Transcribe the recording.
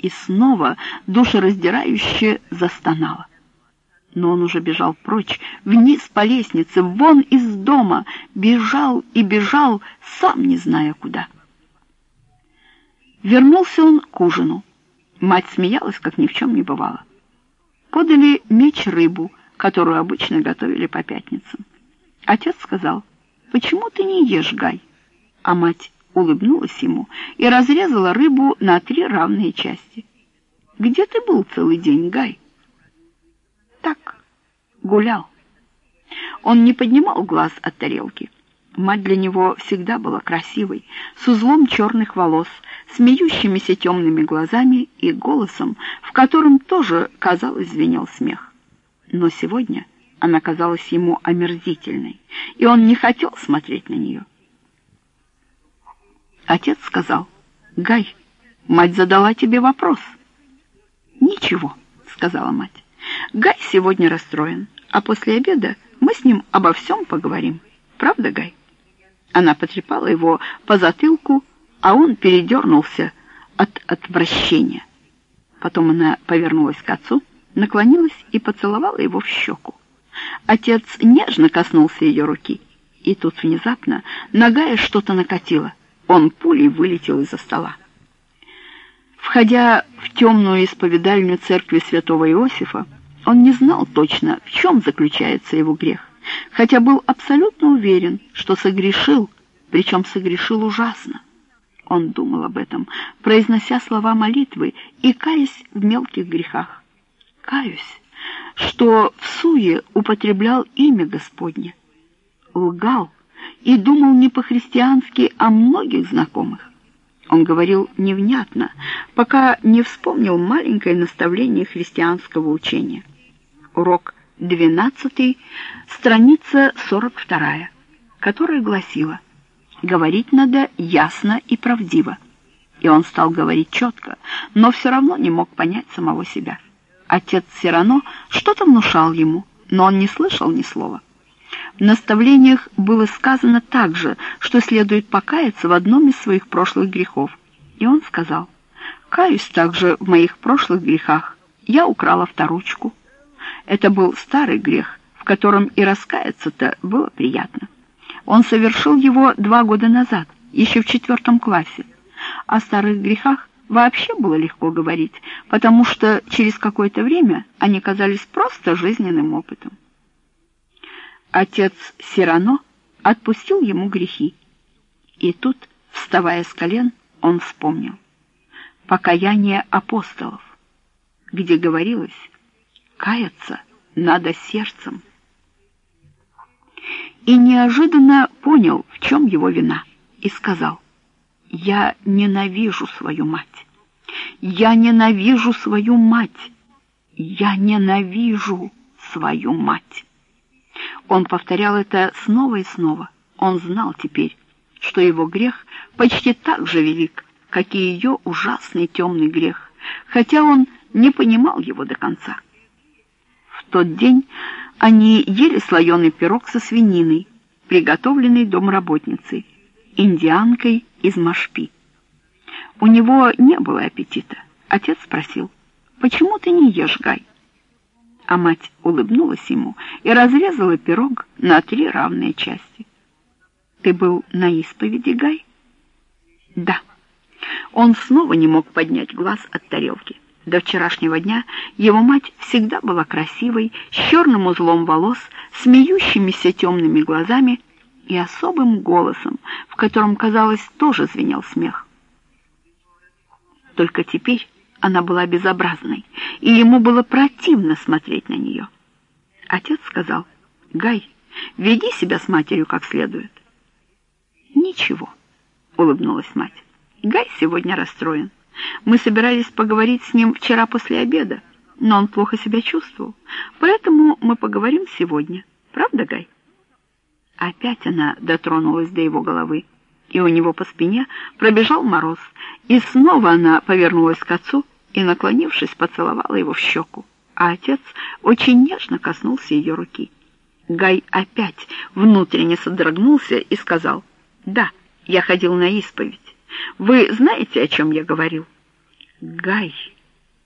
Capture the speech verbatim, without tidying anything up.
и снова душераздирающе застонала. Но он уже бежал прочь, вниз по лестнице, вон из дома, бежал и бежал, сам не зная куда. Вернулся он к ужину. Мать смеялась, как ни в чем не бывало. Подали меч-рыбу, которую обычно готовили по пятницам. Отец сказал: «Почему ты не ешь, Гай?» А мать улыбнулась ему и разрезала рыбу на три равные части. «Где ты был целый день, Гай?» «Так, гулял». Он не поднимал глаз от тарелки. Мать для него всегда была красивой, с узлом черных волос, смеющимися темными глазами и голосом, в котором тоже, казалось, звенел смех. Но сегодня она казалась ему омерзительной, и он не хотел смотреть на нее. Отец сказал: «Гай, мать задала тебе вопрос». «Ничего», — сказала мать. «Гай сегодня расстроен, а после обеда мы с ним обо всем поговорим. Правда, Гай?» Она потрепала его по затылку, а он передернулся от отвращения. Потом она повернулась к отцу, наклонилась и поцеловала его в щеку. Отец нежно коснулся ее руки, и тут внезапно нагая что-то накатило. Он пулей вылетел из-за стола. Входя в темную исповедальню церкви святого Иосифа, он не знал точно, в чем заключается его грех, хотя был абсолютно уверен, что согрешил, причем согрешил ужасно. Он думал об этом, произнося слова молитвы и каясь в мелких грехах. «Каюсь, что в суе употреблял имя Господне, лгал и думал не по-христиански о многих знакомых». Он говорил невнятно, пока не вспомнил маленькое наставление христианского учения. Урок двенадцатый, страница сорок вторая, которая гласила: «Говорить надо ясно и правдиво». И он стал говорить четко, но все равно не мог понять самого себя. Отец Сирано что-то внушал ему, но он не слышал ни слова. В наставлениях было сказано также, что следует покаяться в одном из своих прошлых грехов. И он сказал: «Каюсь также в моих прошлых грехах. Я украл авторучку». Это был старый грех, в котором и раскаяться-то было приятно. Он совершил его два года назад, еще в четвертом классе. О старых грехах вообще было легко говорить, потому что через какое-то время они казались просто жизненным опытом. Отец Сирано отпустил ему грехи. И тут, вставая с колен, он вспомнил покаяние апостолов, где говорилось: «Каяться надо сердцем». И неожиданно понял, в чем его вина, и сказал: «Я ненавижу свою мать! Я ненавижу свою мать! Я ненавижу свою мать!» Он повторял это снова и снова. Он знал теперь, что его грех почти так же велик, как и ее ужасный темный грех, хотя он не понимал его до конца. В тот день они ели слоеный пирог со свининой, приготовленный домработницей, индианкой из Машпи. У него не было аппетита. Отец спросил: «Почему ты не ешь, Гай?» А мать улыбнулась ему и разрезала пирог на три равные части. «Ты был на исповеди, Гай?» «Да». Он снова не мог поднять глаз от тарелки. До вчерашнего дня его мать всегда была красивой, с черным узлом волос, смеющимися темными глазами и особым голосом, в котором, казалось, тоже звенел смех. Только теперь она была безобразной, и ему было противно смотреть на нее. Отец сказал: «Гай, веди себя с матерью как следует». «Ничего», — улыбнулась мать. «Гай сегодня расстроен. Мы собирались поговорить с ним вчера после обеда, но он плохо себя чувствовал, поэтому мы поговорим сегодня. Правда, Гай?» Опять она дотронулась до его головы, и у него по спине пробежал мороз, и снова она повернулась к отцу и, наклонившись, поцеловала его в щеку, а отец очень нежно коснулся ее руки. Гай опять внутренне содрогнулся и сказал: «Да, я ходил на исповедь. Вы знаете, о чем я говорил?» «Гай!»